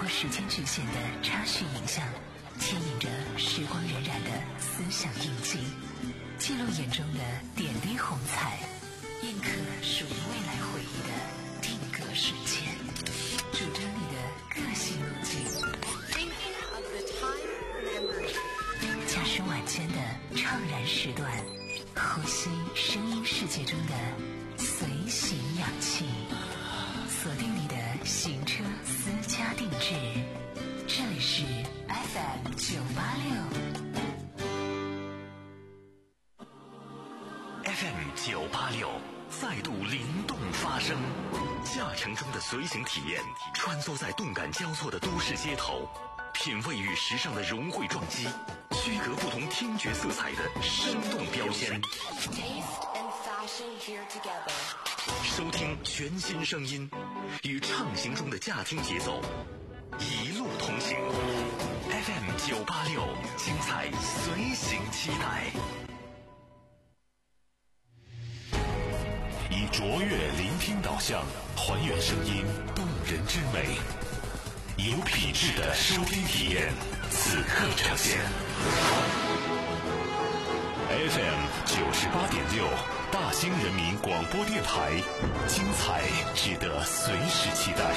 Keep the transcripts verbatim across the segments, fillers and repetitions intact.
时间局限的插叙影像，牵引着时光荏苒的思想印记，记录眼中的点滴红彩，印刻属于未来回忆的定格瞬间，主张你的个性路径。驾驶晚间的怅然时段，呼吸声音世界中的随行氧气，锁定你的行车私家定制，这里是 F M 九八六 F M 九八六再度灵动发声，驾乘中的随行体验，穿梭在动感交错的都市街头，品味与时尚的融汇撞击，区隔不同听觉色彩的生动标签。收听全新声音，与畅行中的驾听节奏，一路同行。F M 九八六，精彩随行期待。以卓越聆听导向，还原声音动人之美，有品质的收听体验，此刻呈现。F M 九十八点六，大兴人民广播电台，精彩值得随时期待。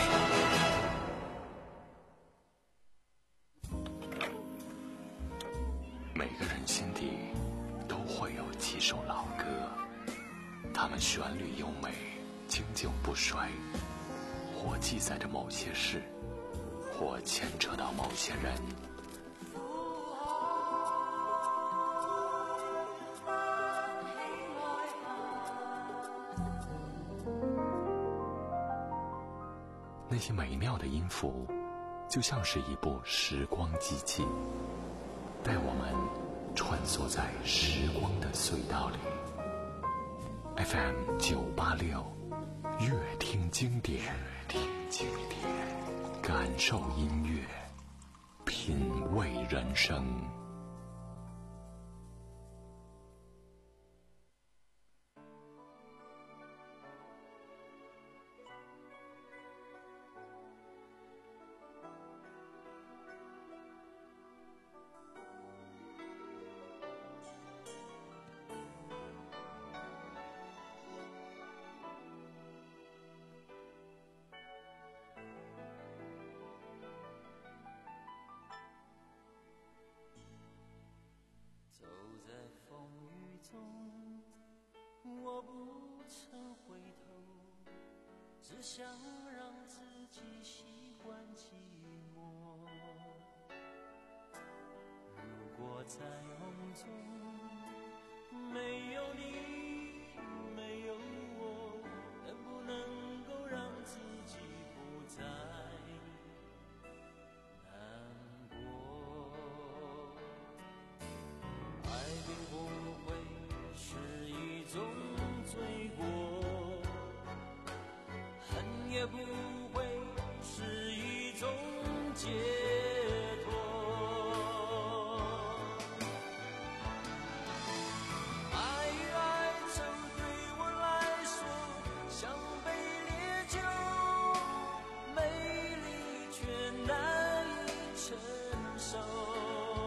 每个人心底都会有几首老歌，它们旋律优美，经久不衰，或记载着某些事，或牵扯到某些人。那些美妙的音符，就像是一部时光机器，带我们穿梭在时光的隧道里。F M 九八六，乐听经典，乐听经典，感受音乐，品味人生。 走在风雨中，我不曾回头，只想让自己习惯寂寞。如果在梦中没有你，没有我，能不能够让自己不再难过？爱并不会是一种罪过，恨也不会是一种解脱。爱与哀愁对我来说像杯烈酒，美丽却难以承受。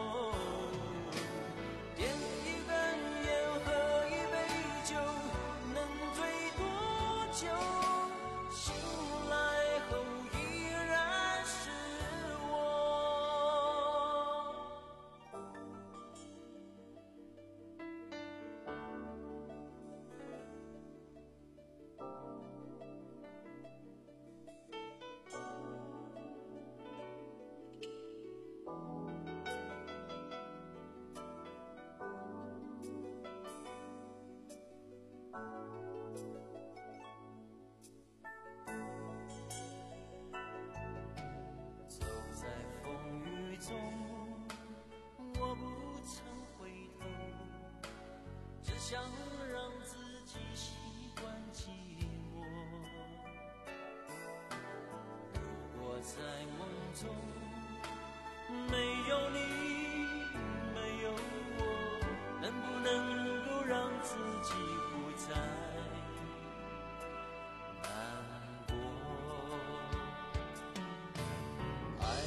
想让自己习惯寂寞。如果在梦中没有你，没有我，能不能够让自己不再难过？爱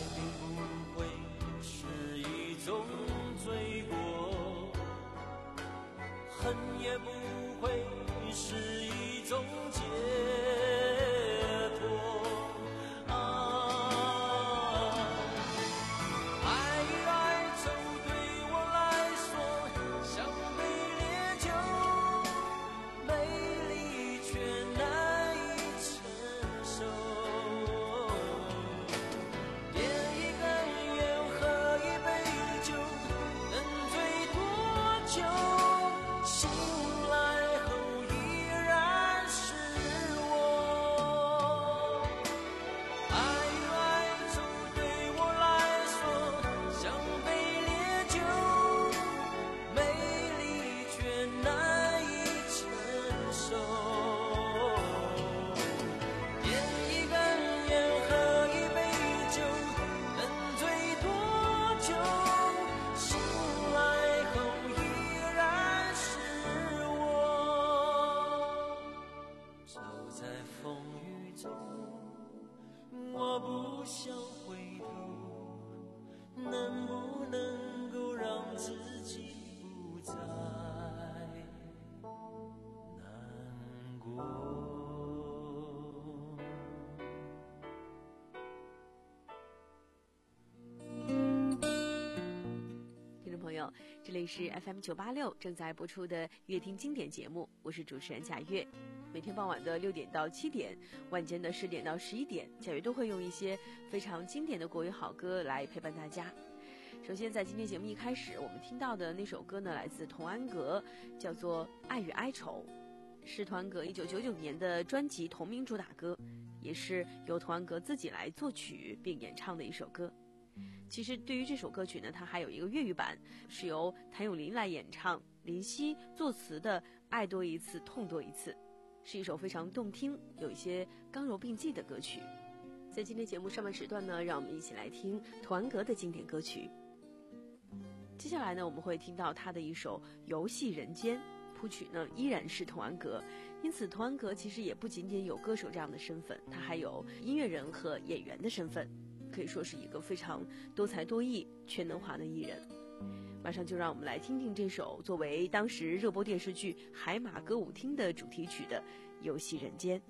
不想回头，能不能够让自己不再难过。 朋友，这里是 F M 九八六正在播出的乐听经典节目，我是主持人贾月。每天傍晚的六点到七点，晚间的十点到十一点，贾月都会用一些非常经典的国语好歌来陪伴大家。首先在今天节目一开始，我们听到的那首歌呢，来自童安格，叫做《爱与哀愁》，是童安格一九九九年的专辑同名主打歌，也是由童安格自己来作曲并演唱的一首歌。其实对于这首歌曲呢，它还有一个粤语版，是由谭咏麟来演唱，林夕作词的《爱多一次痛多一次》，是一首非常动听有一些刚柔并济的歌曲。在今天节目上半时段呢，让我们一起来听童安格的经典歌曲。接下来呢，我们会听到他的一首《游戏人间》，谱曲呢依然是童安格，因此童安格其实也不仅仅有歌手这样的身份，他还有音乐人和演员的身份，可以说是一个非常多才多艺、全能华的艺人。马上就让我们来听听这首作为当时热播电视剧《海马歌舞厅》的主题曲的《游戏人间》。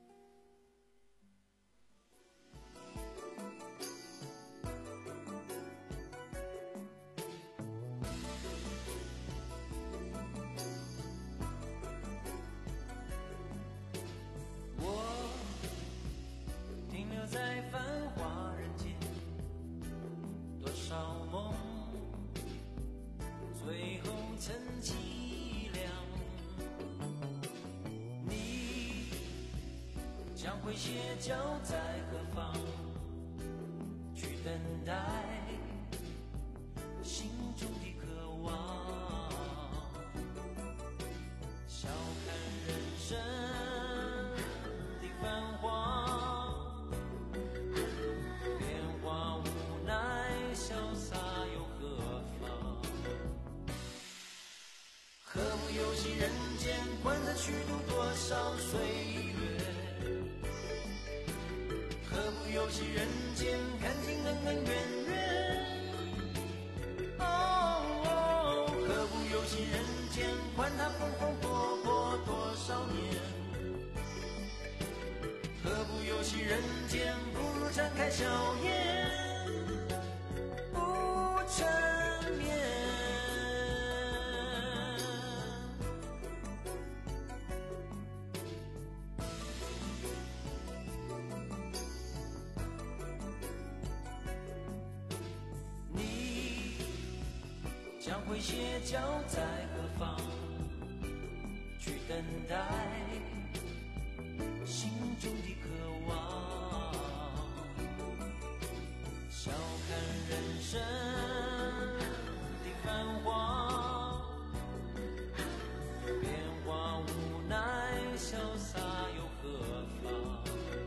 在繁华人间，多少梦最后成凄凉。你将会歇脚在何方，去等待心中的渴望。笑看人生的繁华，游戏人间，管他虚度多少岁月，何不游戏人间，看尽恩恩怨怨。哦哦，何不游戏人间，管他风风火火多少年。何不游戏人间，不如展开笑颜，不缠绵。将会歇脚在何方，去等待心中的渴望。笑看人生的繁华，变化无奈，潇洒又何妨？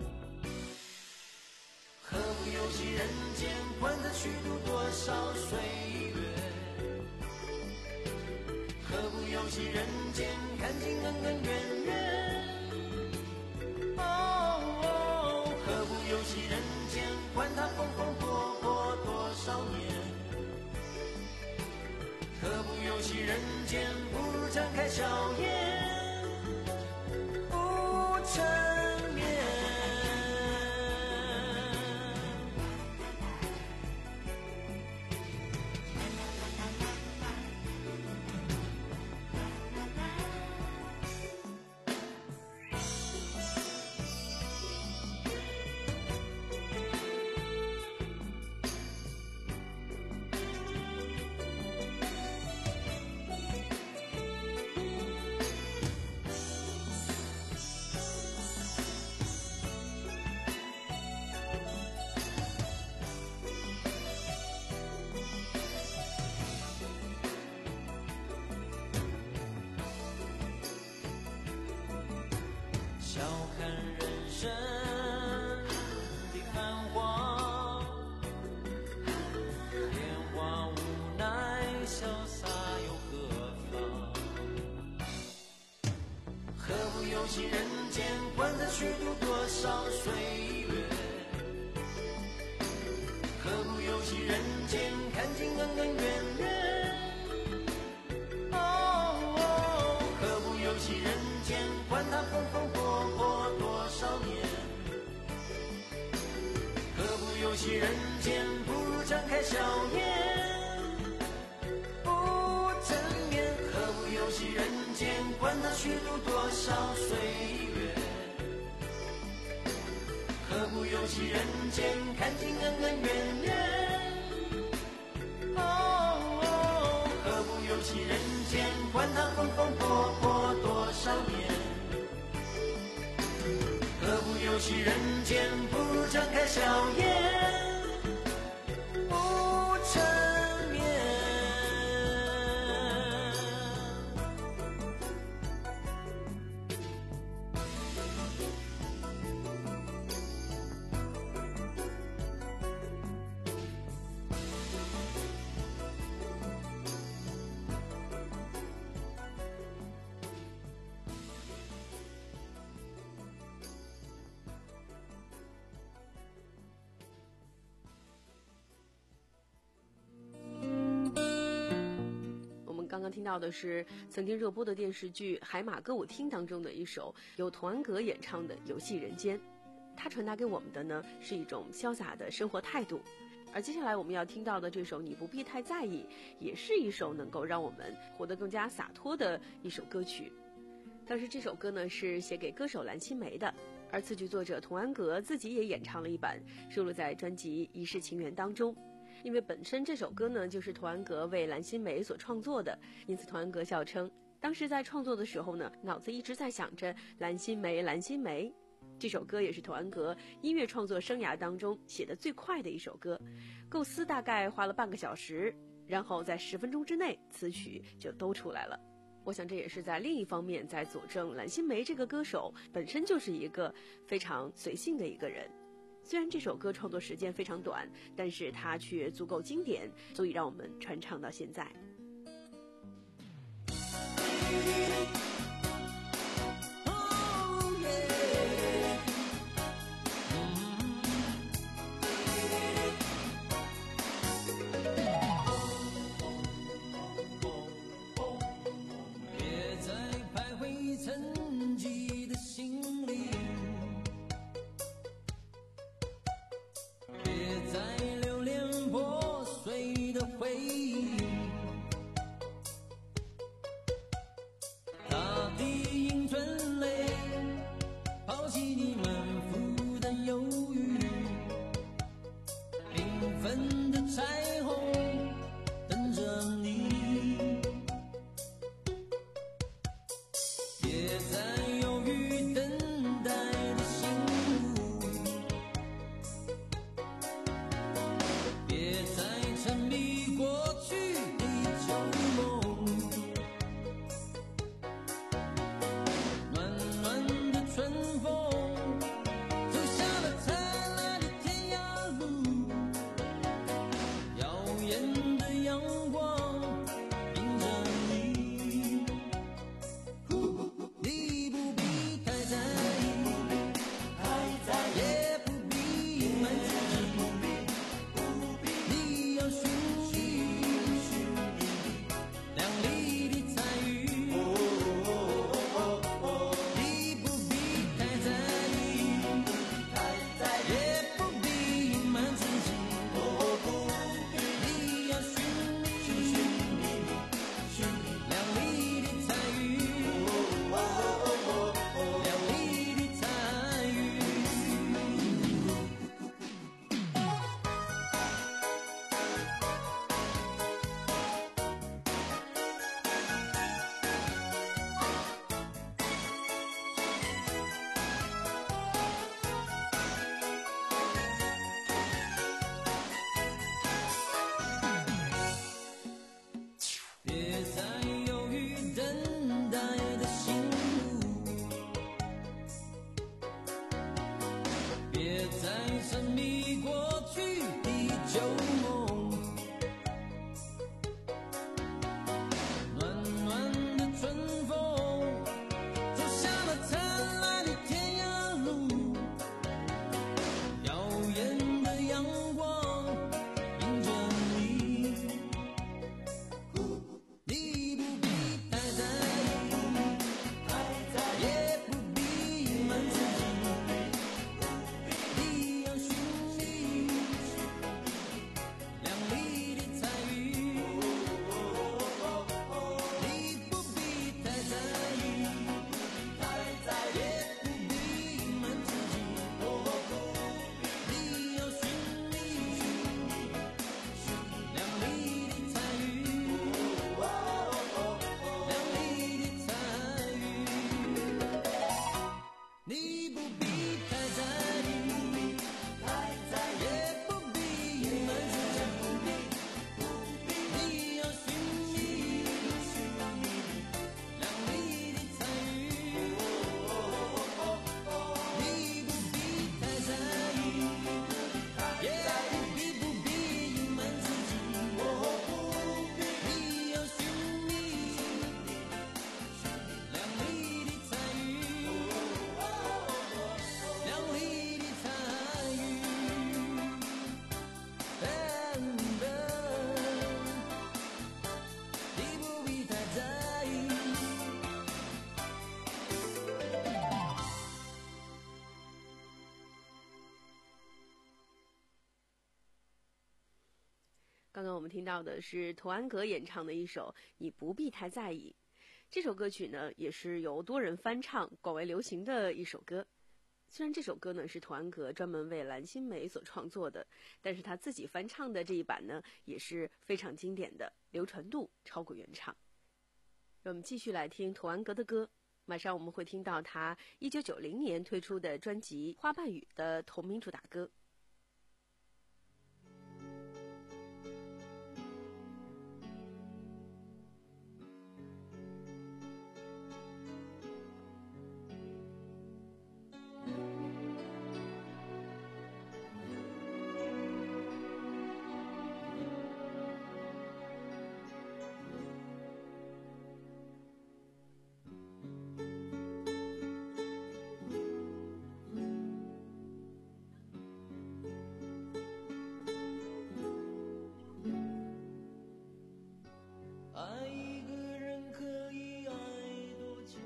何不游戏人间，管他虚度多少岁月。何不游戏人间，看尽恩恩怨怨。哦哦，何不游戏人间，管他风风火火多少年。何不游戏人间，不如展开笑颜，不缠绵。笑看人生的繁华，变化无奈，潇洒又何妨？何不游戏人间，管他虚度多少岁月？ 不游戏人间，看尽恩恩怨怨。哦哦，何不游戏人间，管他风风火火多少年。何不游戏人间，不如展开笑颜。不正面，何不游戏人间，管他虚度多少岁月。何不游戏人间，看尽恩恩怨怨。哦哦，何不游戏人间，管他风风火火多少年。何不游戏人间，不如展开笑颜。不正面。 刚刚听到的是曾经热播的电视剧《海马歌舞厅》当中的一首由童安格演唱的《游戏人间》，它传达给我们的呢是一种潇洒的生活态度。而接下来我们要听到的这首《你不必太在意》，也是一首能够让我们活得更加洒脱的一首歌曲。当时这首歌呢是写给歌手蓝心湄的，而词曲作者童安格自己也演唱了一版，收录在专辑《一世情缘》当中。因为本身这首歌呢就是童安格为蓝心湄所创作的，因此童安格笑称当时在创作的时候呢，脑子一直在想着蓝心湄蓝心湄。这首歌也是童安格音乐创作生涯当中写的最快的一首歌，构思大概花了半个小时，然后在十分钟之内词曲就都出来了。我想这也是在另一方面在佐证蓝心湄这个歌手本身就是一个非常随性的一个人。虽然这首歌创作时间非常短，但是它却足够经典，足以让我们传唱到现在。 别再徘徊沉寂的心里，在留恋破碎的回忆， 我们听到的是童安格演唱的一首《你不必太在意》。这首歌曲呢，也是由多人翻唱、广为流行的一首歌。虽然这首歌呢是童安格专门为蓝心湄所创作的，但是他自己翻唱的这一版呢，也是非常经典的，流传度超过原唱。让我们继续来听童安格的歌。马上我们会听到他一九九零年推出的专辑《花瓣雨》的同名主打歌。 爱一个人可以爱多久？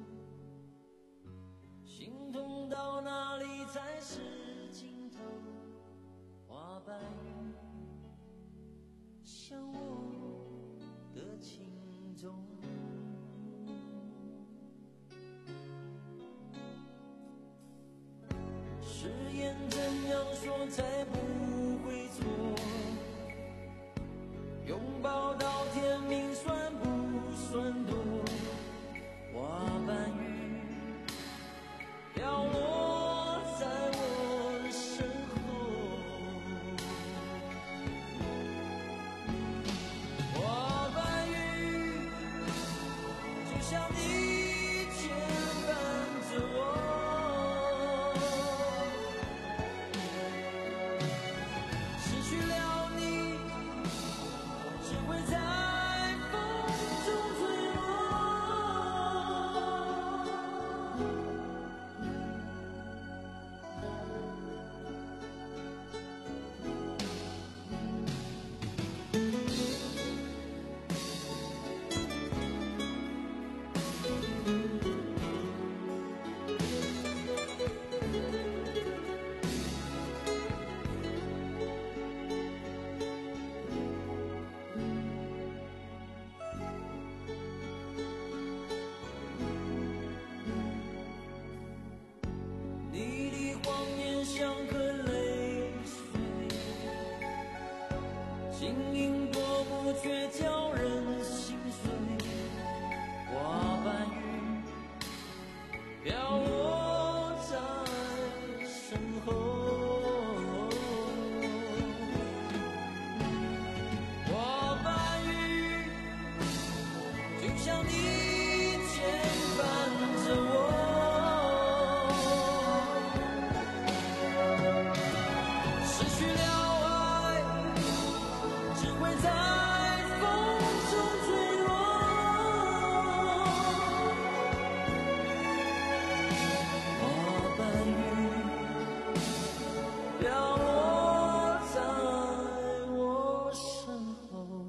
心痛到哪里才是尽头？花瓣雨像我的情衷，誓言怎样说才不会错？拥抱到天明算不算多？花瓣雨飘落在我身后，花瓣雨就像你牵绊着我，失去了你只会在风中坠落。你的谎言像颗泪水，晶莹夺目却叫人心碎。花瓣雨飘落在身后，花瓣雨就像你牵绊着我，失去了爱只会在风中坠落。花瓣雨飘落在我身后。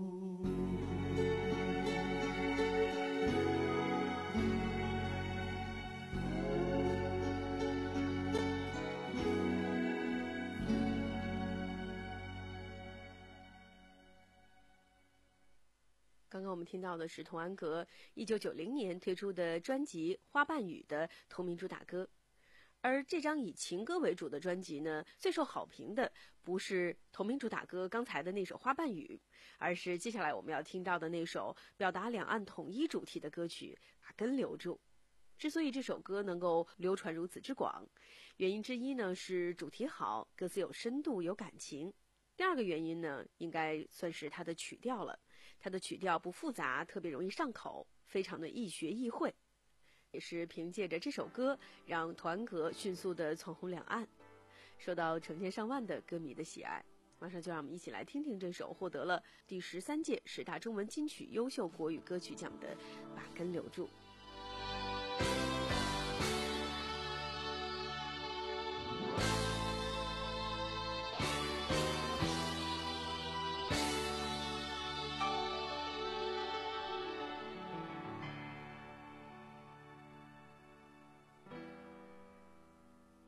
刚刚我们听到的是童安格一九九零年推出的专辑《花瓣雨》的同名主打歌。而这张以情歌为主的专辑呢，最受好评的不是同名主打歌刚才的那首《花瓣雨》，而是接下来我们要听到的那首表达两岸统一主题的歌曲《把根留住》。之所以这首歌能够流传如此之广，原因之一呢是主题好，歌词有深度有感情。第二个原因呢，应该算是它的曲调了。它的曲调不复杂，特别容易上口，非常的易学易会。也是凭借着这首歌，让童安格迅速的窜红两岸，受到成千上万的歌迷的喜爱。马上就让我们一起来听听这首获得了第十三届十大中文金曲优秀国语歌曲奖的《把根留住》。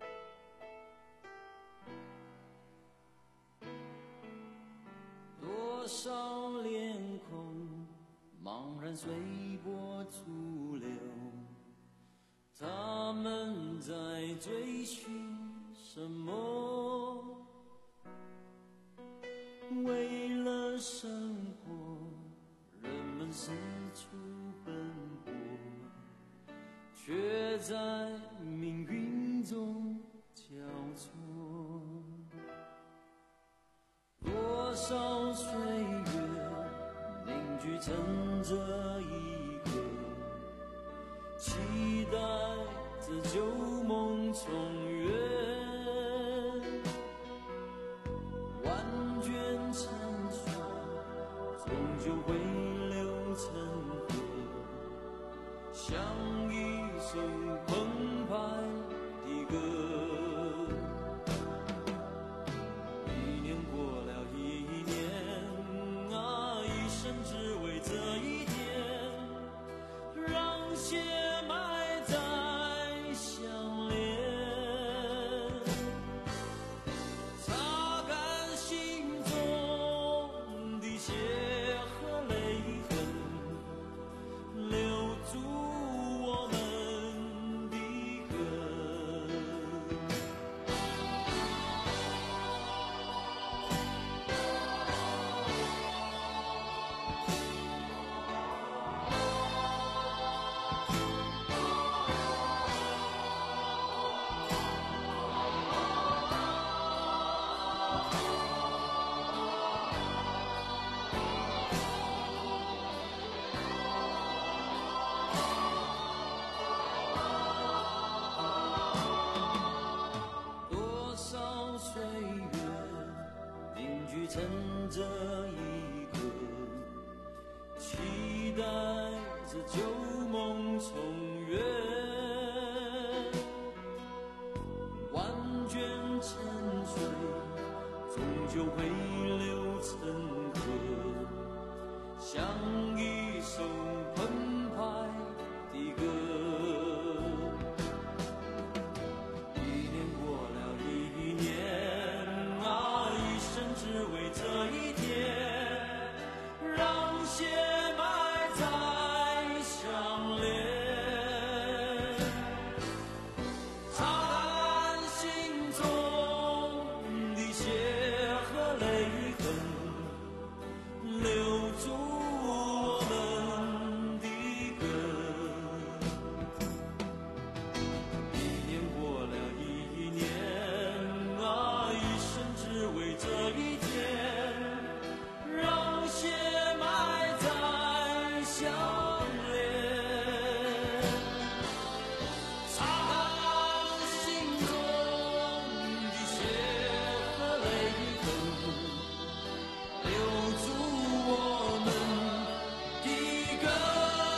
多随波逐流，他们在追寻什么？为了生活，人们四处奔波，却在命运中交错。多少岁月凝聚成这一刻，期待着旧梦重圆，万卷成书，终究会流成河，像一首澎湃的歌。一年过了一年啊，一生只为这一天，让血埋在相连，擦干心中的血和泪痕，留住我们的根。多少岁月凝聚成这一刻，期待着旧梦重圆，万卷沉睡，终究会流成河，像一首澎湃的歌。一年过了一年啊，一生只为这一天，让血埋在相连，擦干心中的血和泪痕，留住我们的根。一年过了一年啊，一生只为这一天，让血埋在相连，擦干心中的血和泪痕，留住我们的根。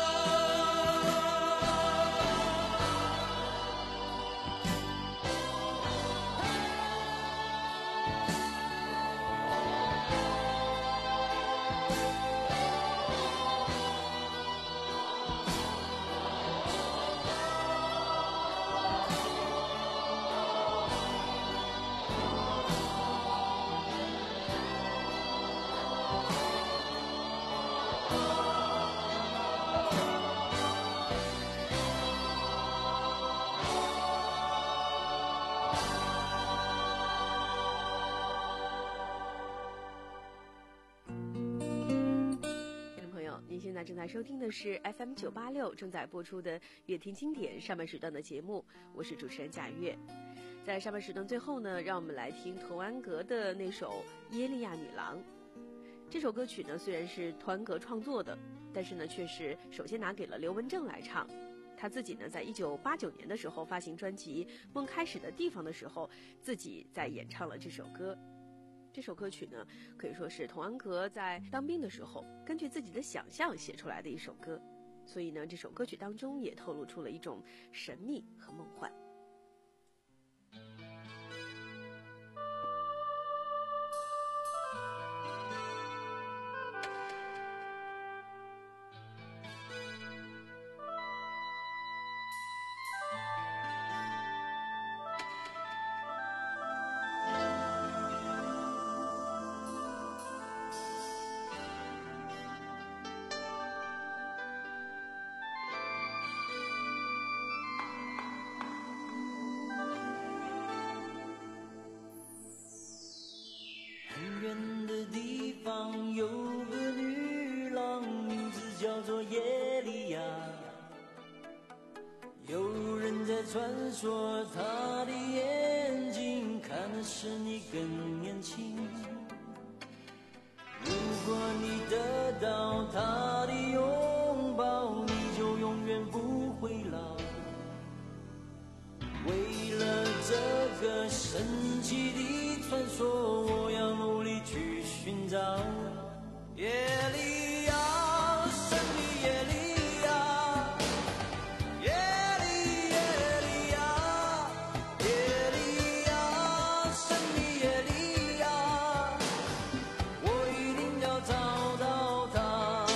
您现在正在收听的是 F M 九八六正在播出的乐听经典上半时段的节目，我是主持人贾月。在上半时段最后呢，让我们来听童安格的那首《耶利亚女郎》。这首歌曲呢虽然是童安格创作的，但是呢却是首先拿给了刘文正来唱。他自己呢在一九八九年的时候发行专辑《梦开始的地方》的时候，自己在演唱了这首歌。这首歌曲呢，可以说是童安格在当兵的时候根据自己的想象写出来的一首歌，所以呢，这首歌曲当中也透露出了一种神秘和梦幻。 在穿梭，他的眼睛看的是你更年轻。如果你得到他的拥抱，你就永远不会老。为了这个神奇的传说，我要努力去寻找。耶利亚，神的耶利亚，耶利耶利亚，耶利亚，神的耶利亚，我一定要找到他。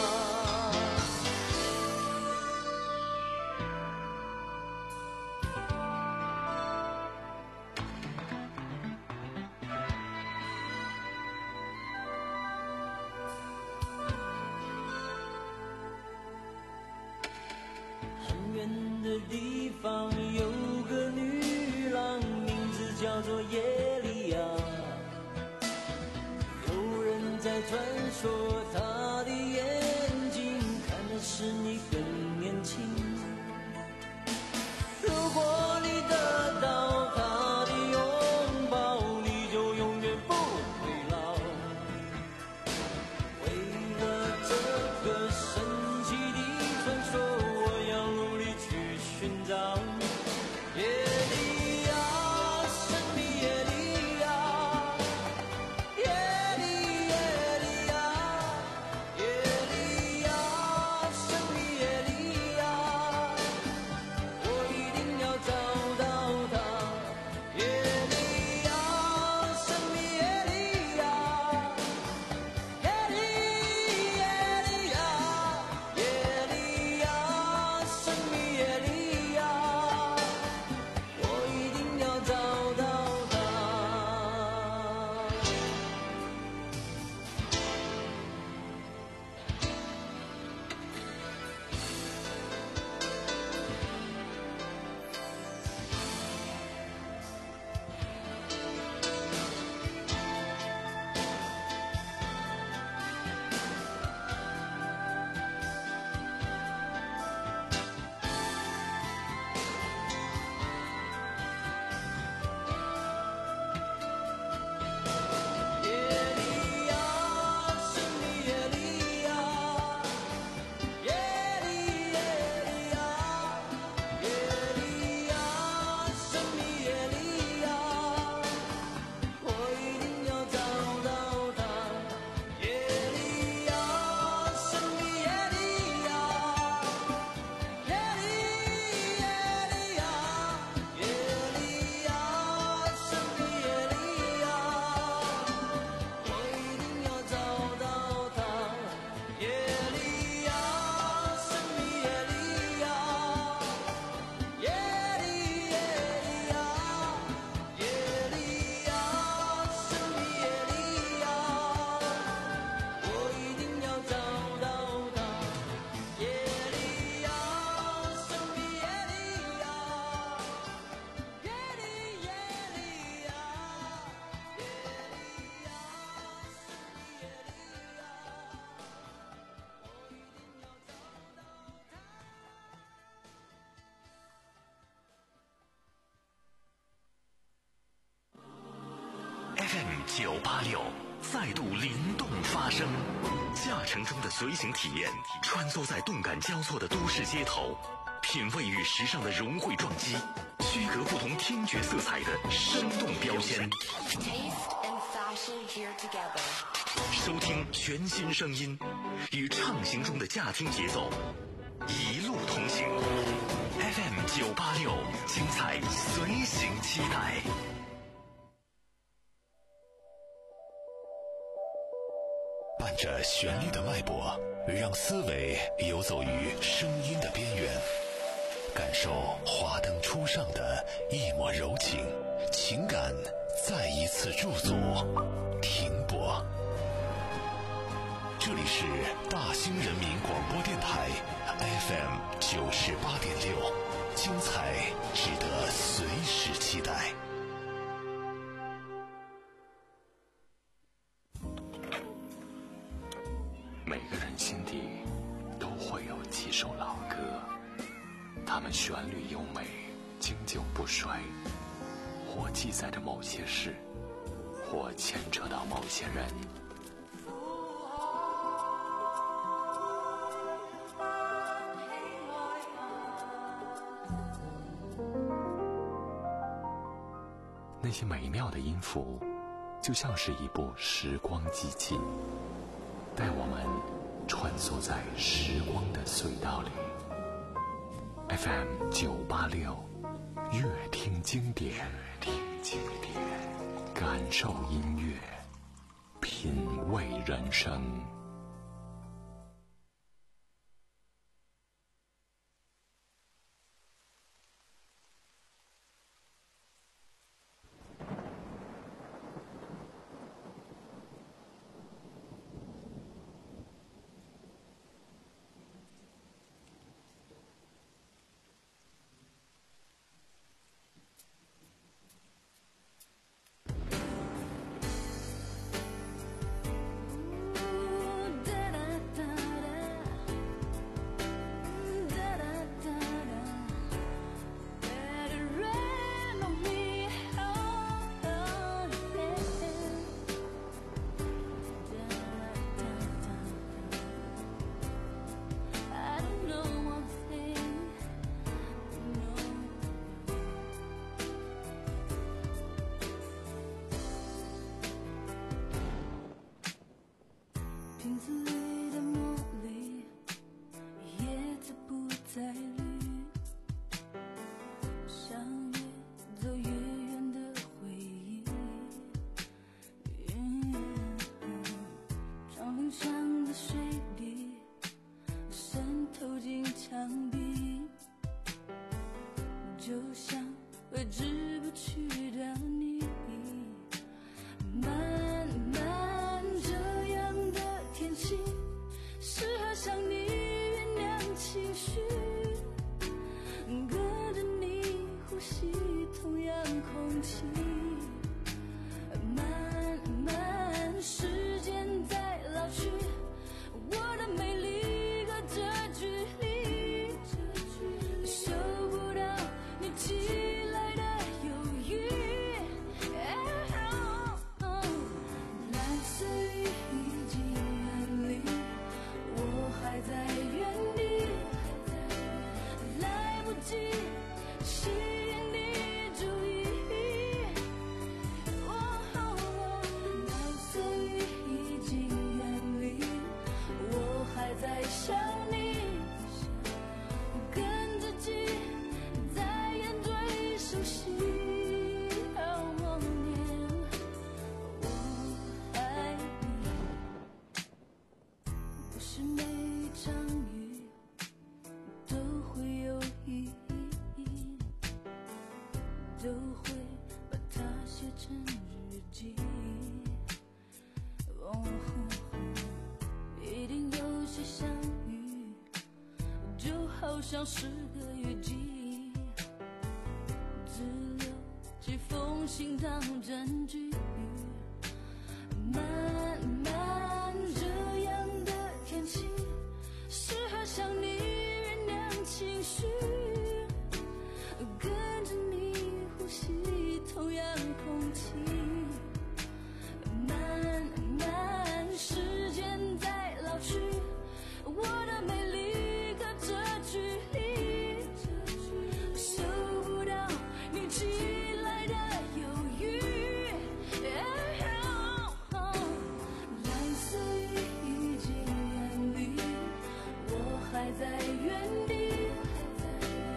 很远的地方有个女郎，名字叫做耶利亚。有人在传说，她的眼睛看的是你更年轻。如果你得到她的拥抱，你就永远不会老。为了这个神奇的传说，我要努力去寻找。耶利亚，神的耶利亚，耶利耶利亚，耶利亚，神的耶利亚，我一定要找到他。耶利亚，神的耶利亚，耶利耶利亚，耶利亚，神的耶利亚，我一定要找到他。耶利亚，神的耶利亚，耶利耶利亚，耶利亚，神的耶利亚，我一定要找到他。耶利亚，神的耶利亚，耶利耶利亚，耶利亚，神的耶利亚，我一定要找到他。耶利亚，神的耶利亚，耶利耶利亚，耶利亚，神的耶利亚，我一定要找到他。耶利亚，神的耶利亚，耶利耶利亚，耶利亚，神的耶利亚，我一定要找到他。 F M 九八六再度灵动发声，驾乘中的随行体验，穿梭在动感交错的都市街头，品味与时尚的融汇撞击，区隔不同听觉色彩的生动标签。 Taste and fashion here together. 收听全新声音，与畅行中的驾听节奏，一路同行。F M 九八六，精彩随行期待。伴着旋律的脉搏，让思维游走于声音的边缘，感受华灯初上的一抹柔情，情感再一次驻足停泊。这里是大兴人民广播电台 F M 九十八点六，精彩值得随时期待。每个人心底都会有几首老歌，它们旋律优美，经水，或记载着某些事，或牵扯到某些人。那些美妙的音符，就像是一部时光机器，带我们穿梭在时光的隧道里。F M 九八六，乐听经典，乐听经典，感受音乐，品味人生。 像是个雨季，只留几封信当证据。慢慢这样的天气，适合向你酝酿情绪，跟着你呼吸同样空气。慢慢时间在老去，我的美丽这距离，收不到你寄来的犹豫。蓝色雨已经远离，我还在原地，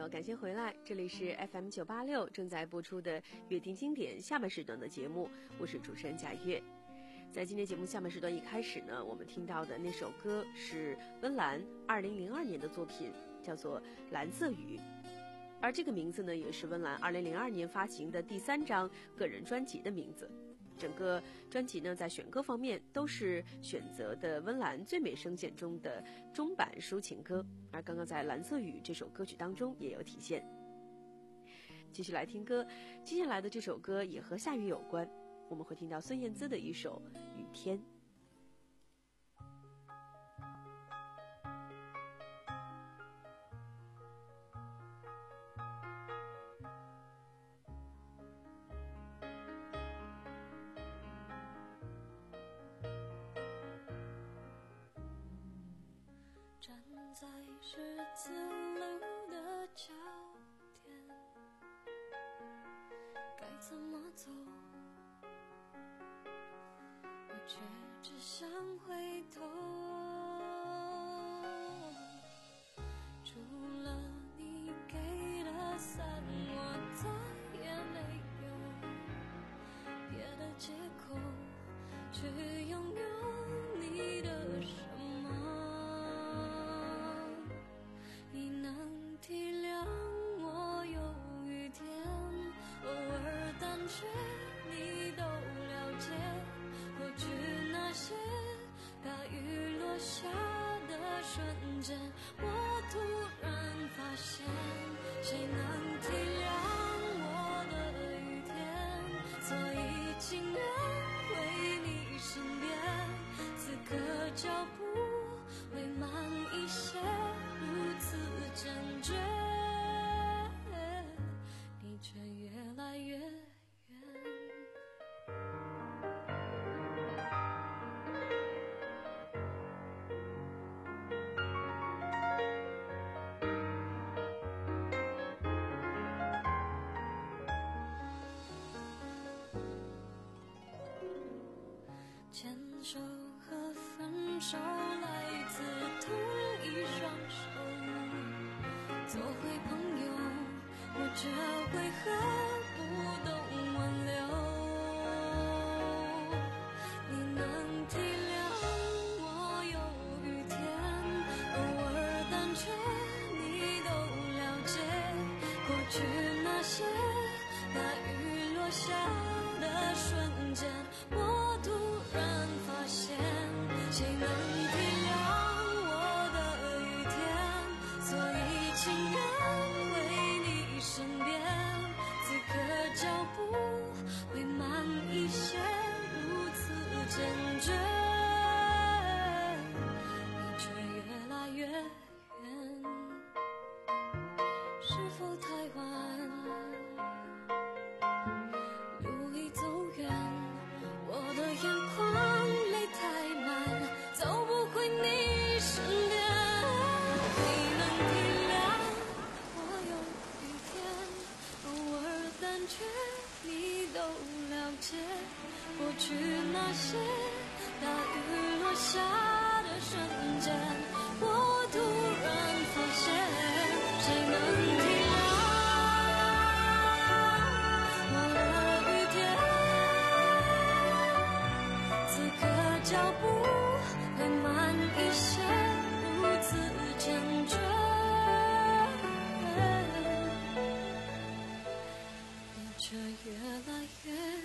感谢回来，这里是 F M 九八六正在播出的乐听经典下半时段的节目，我是主持人贾月。在今天节目下半时段一开始呢，我们听到的那首歌是温岚二零零二年的作品，叫做《蓝色雨》，而这个名字呢，也是温岚二零零二年发行的第三张个人专辑的名字。整个专辑呢，在选歌方面都是选择的温岚最美声线中的中版抒情歌，而刚刚在《蓝色雨》这首歌曲当中也有体现。继续来听歌，接下来的这首歌也和下雨有关，我们会听到孙燕姿的一首《雨天》。 站在十字路的交点，该怎么走？我却只想回头。除了你给的伞，我再也没有别的借口去拥有你的什么。你能体谅我有雨天，偶尔胆怯你都了解。过去那些大雨落下的瞬间，我突然发现，谁能体谅我的雨天？所以情愿回你身边，此刻脚步会慢一些，如此坚决，你却越来越远。牵手和分手来自同一双手，做回朋友，我却为何不懂挽留？你能体谅我有雨天，偶尔胆怯你都了解。过去那些大雨落下的瞬间，我突然发现，谁能体谅我的雨天？所以情愿回你身边，此刻脚步会慢一些，如此坚决，你却越来越远。是否太晚？路已走远，我的眼眶泪太满，走不回你身边。你能体谅我有雨天，偶尔胆怯你都了解。过去那些大雨落下的瞬间，我突然发现，谁能体谅我的雨天？此刻脚步会慢一些，如此坚决，你却越来越远。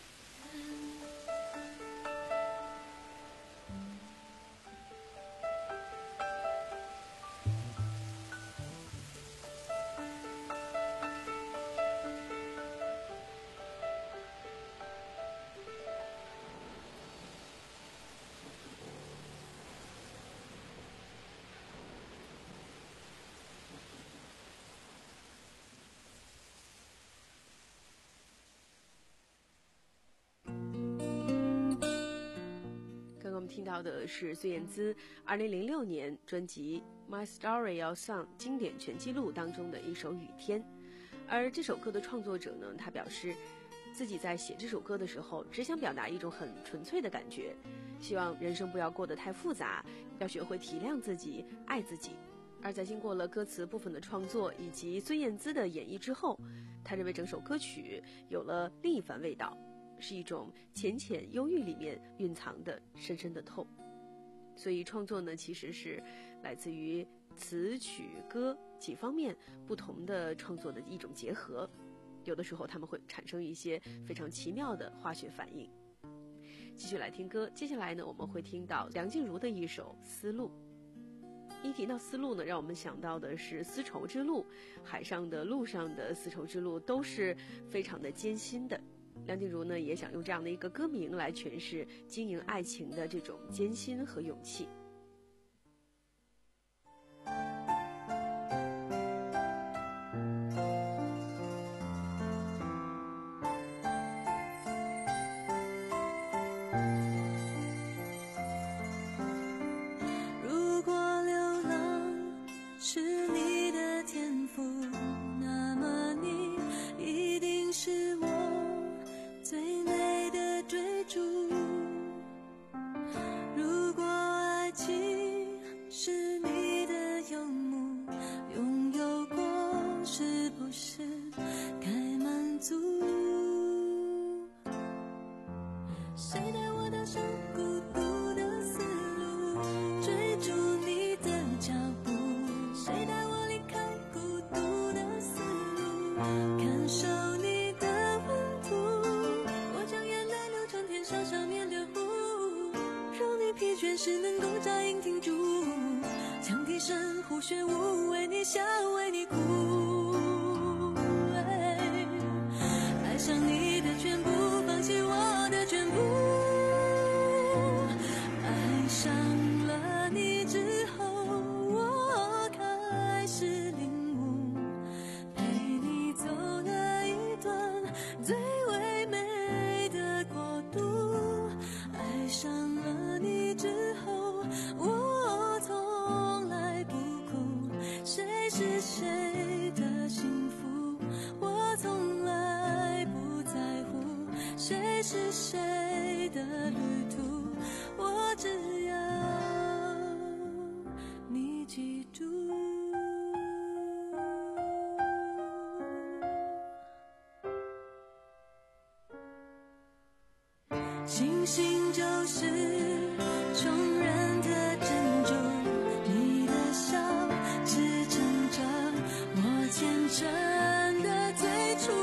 听到的是孙燕姿二零零六年专辑《My Story Your Song》经典全记录当中的一首《雨天》，而这首歌的创作者呢，他表示自己在写这首歌的时候，只想表达一种很纯粹的感觉，希望人生不要过得太复杂，要学会体谅自己，爱自己。 而在经过了歌词部分的创作以及孙燕姿的演绎之后，他认为整首歌曲有了另一番味道，是一种浅浅忧郁里面蕴藏的深深的痛。所以创作呢，其实是来自于词曲歌几方面不同的创作的一种结合，有的时候他们会产生一些非常奇妙的化学反应。继续来听歌，接下来呢，我们会听到梁静茹的一首《丝路》。一提到丝路呢，让我们想到的是丝绸之路，海上的、路上的丝绸之路都是非常的艰辛的。梁静茹呢，也想用这样的一个歌名来诠释经营爱情的这种艰辛和勇气。 是能够扎营停住，羌笛声呼旋舞，为你笑为你哭，爱上你的全部，放弃我的全部，爱上了你之后，我开始领悟，陪你走了一段最唯美的国度，爱上了你之后，我从来不哭，谁是谁的幸福，我从来不在乎，谁是谁的旅途，我只要你记住。星星就是众人的珍珠，你的笑支撑着我虔诚的最初，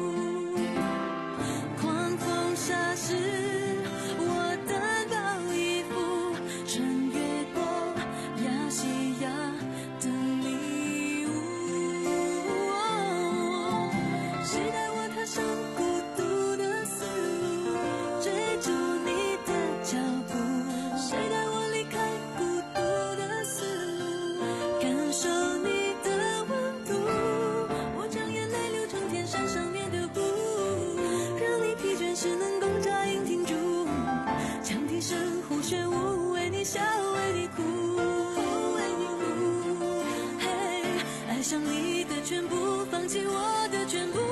狂风沙时我单薄衣服，穿越过亚细亚的迷雾，谁带我踏上孤独的丝路，追逐你的脚步，谁带我离开孤独的丝路，感受你的温度，我将眼泪流成天山上面的湖，让你疲倦时能够扎营停住，羌笛声呼旋舞，为你笑为你哭，为你哭，嘿，爱上你的全部，放弃我的全部，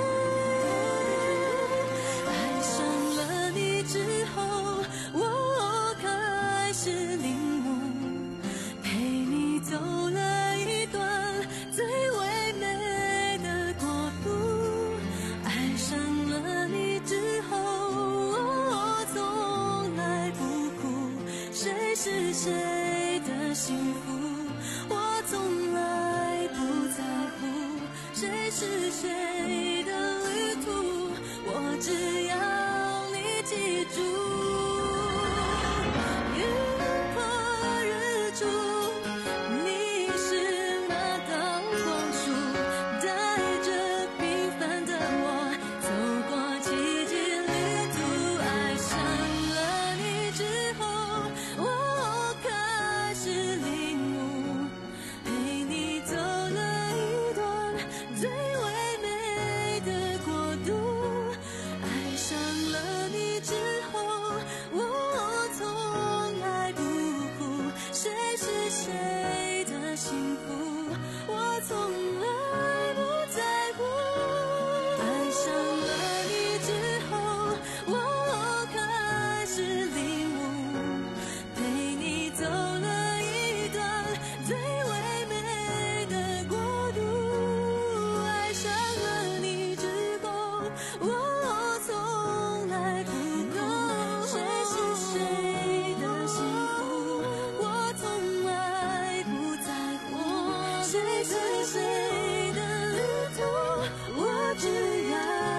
爱上了你之后，我开始领悟，陪你走了一段最唯美的国度，爱上了你之后，我从来不哭，谁是谁的幸福，我从来不在乎，谁是谁的旅途，我只要你记住。云破日出，你是那道光束，带着平凡的我走过奇迹旅途，爱上了你之后，我开始领悟，陪你走了一段最唯美的国度，爱谁随谁的旅途，我只要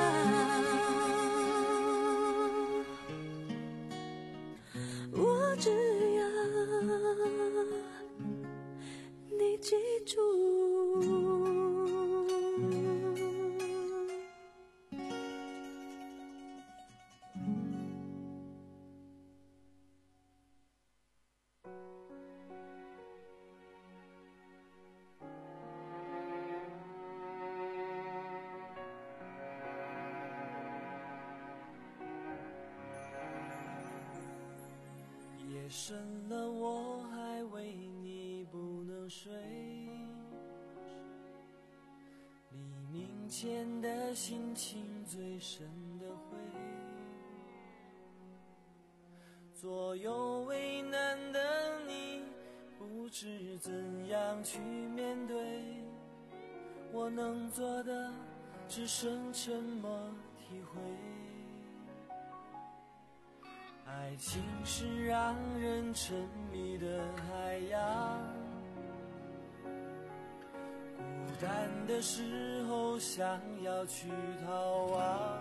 我只要你记住。 夜深了，我还为你不能睡。黎明前的心情最深的灰，左右为难的你，不知怎样去面对。我能做的只剩沉默体会。爱情是让人沉迷的海洋，孤单的时候想要去逃亡，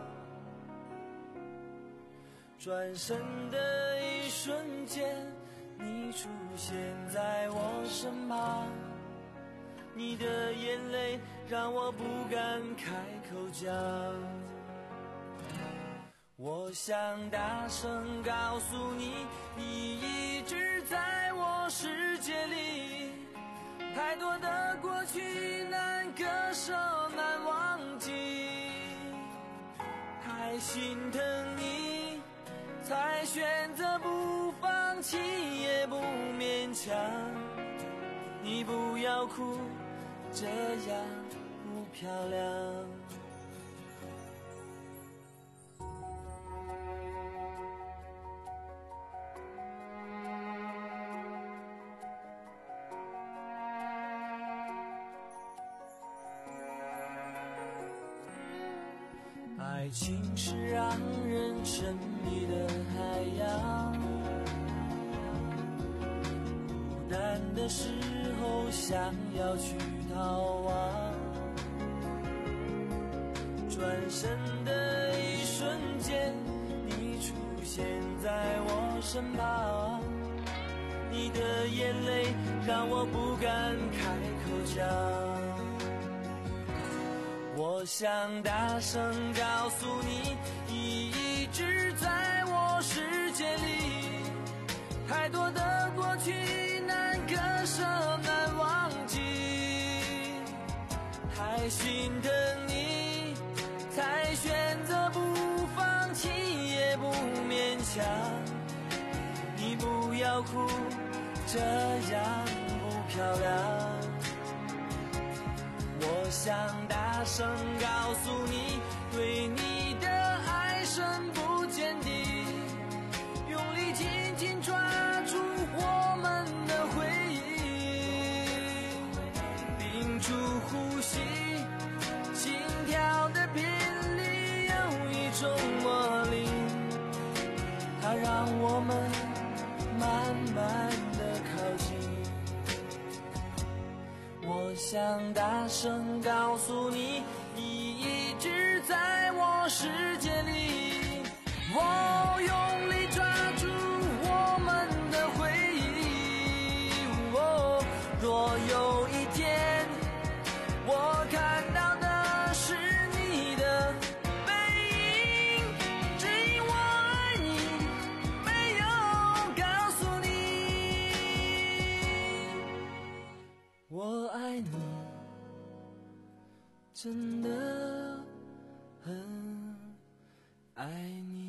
转身的一瞬间你出现在我身旁，你的眼泪让我不敢开口讲。我想大声告诉你，你一直在我世界里，太多的过去难割舍难忘记，太心疼你，才选择不放弃也不勉强。你不要哭，这样不漂亮。爱情是让人沉迷的海洋，孤单的时候想要去逃亡，转身的一瞬间你出现在我身旁，你的眼泪让我不敢开口讲。我想大声告诉你，你一直在我世界里，太多的过去难割舍难忘记，太心疼你，才选择不放弃也不勉强。你不要哭，这样不漂亮。我想大声告诉你，对你的爱深不见底，用力紧紧抓住我们的回忆，屏住呼吸，心跳的频率有一种魔力，它让我们慢慢的靠近。我想大声告诉你，你一直在我世界里，我用力抓住我们的回忆。哦，若有一天我看到的是你的背影，只因我爱你，没有告诉你我爱你，真的很爱你。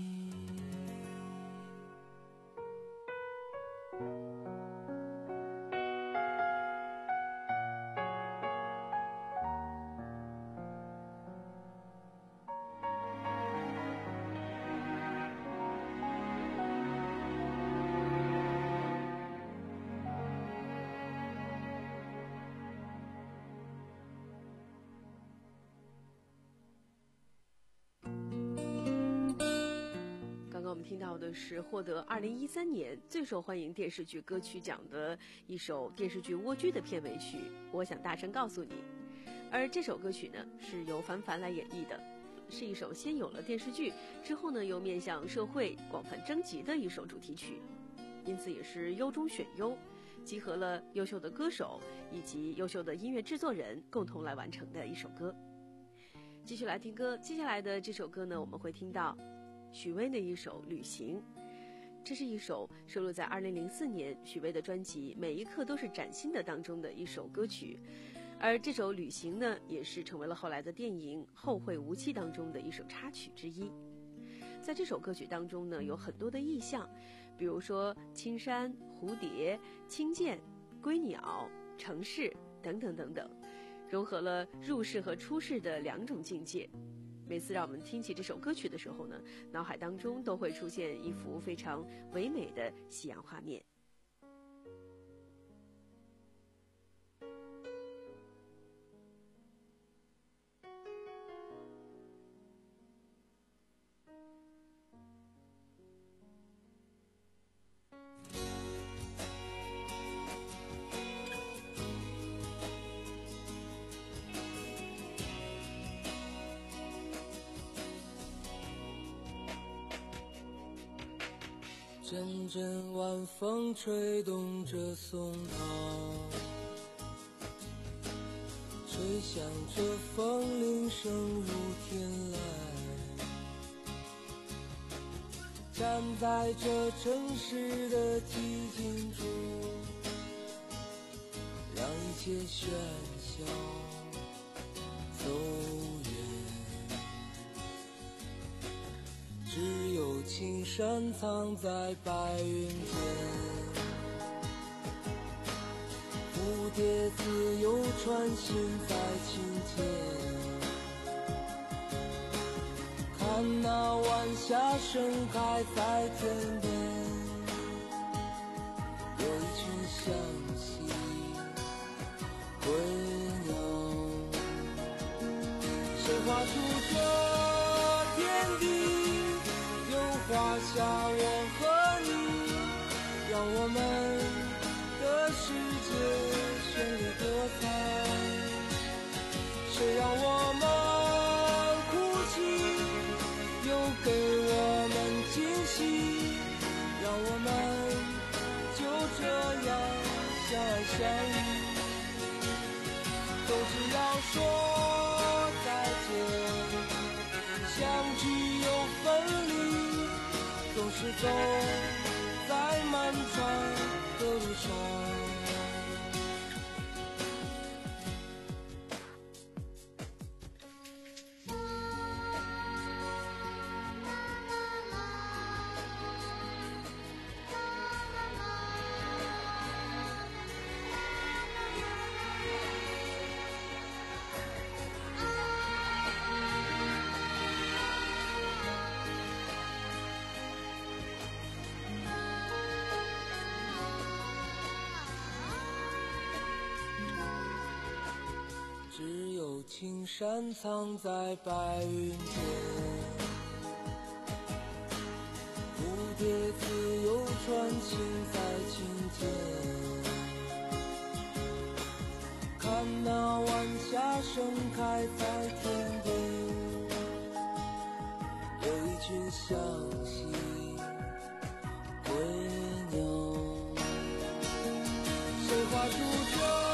听到的是获得二零一三年最受欢迎电视剧歌曲奖的一首电视剧《蜗居》的片尾曲《我想大声告诉你》，而这首歌曲呢是由凡凡来演绎的，是一首先有了电视剧之后呢又面向社会广泛征集的一首主题曲，因此也是优中选优，集合了优秀的歌手以及优秀的音乐制作人共同来完成的一首歌。继续来听歌，接下来的这首歌呢，我们会听到许巍的一首《旅行》，这是一首收录在二零零四年许巍的专辑《每一刻都是崭新的》当中的一首歌曲，而这首《旅行》呢，也是成为了后来的电影《后会无期》当中的一首插曲之一。在这首歌曲当中呢，有很多的意象，比如说青山、蝴蝶、青涧、归鸟、城市等等等等，融合了入世和出世的两种境界。每次让我们听起这首歌曲的时候呢，脑海当中都会出现一幅非常唯美的夕阳画面。 阵阵晚风吹动着松涛，吹响着风铃声如天籁，站在这城市的寂静处，让一切喧嚣走远，只有青山藏在白云间，蝴蝶自由穿行在青间，看那晚霞盛开在天边，有一群向西归鸟，谁画出这天地，画下我和你，让我们的世界绚丽多彩。谁让我们哭泣，又给我们惊喜，让我们就这样相爱相依。总是要说再见，相聚又分离，总是走在漫长的路上。只有青山藏在白云间，蝴蝶自由穿行在青间，看那晚霞盛开在天边，有一群向西归鸟，谁画出这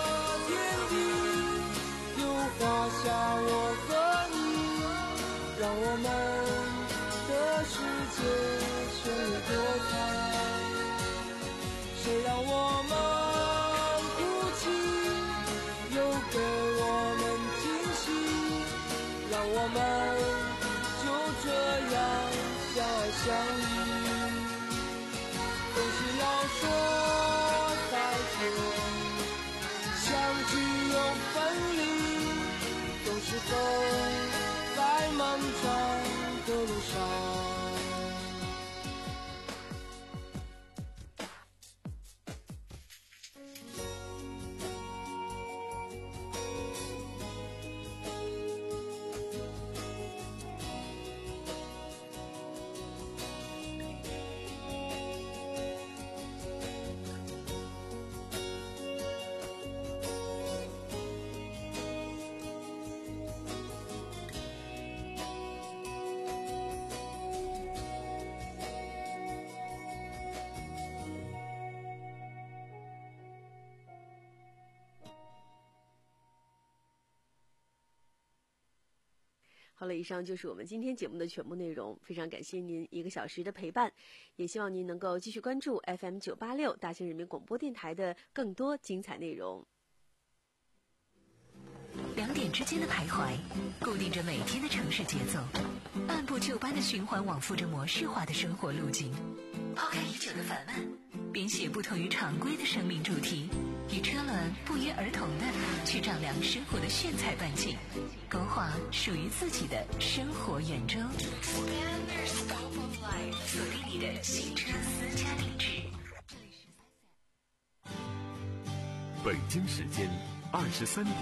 画下我和你，让我们的世界绚丽多彩。谁让我们哭泣，又给我们惊喜，让我们就这样相爱相依。总是要说再见，相聚又分离，总是走在漫长的路上。 好了，以上就是我们今天节目的全部内容，非常感谢您一个小时的陪伴，也希望您能够继续关注 F M 九八六大庆人民广播电台的更多精彩内容。 两点之间的徘徊，固定着每天的城市节奏，按部就班的循环往复着模式化的生活路径。抛开已久的烦闷，编写不同于常规的生命主题，与车轮不约而同的去丈量生活的炫彩半径，勾画属于自己的生活圆周。锁定你的新车私家定制。 北京时间二十三点。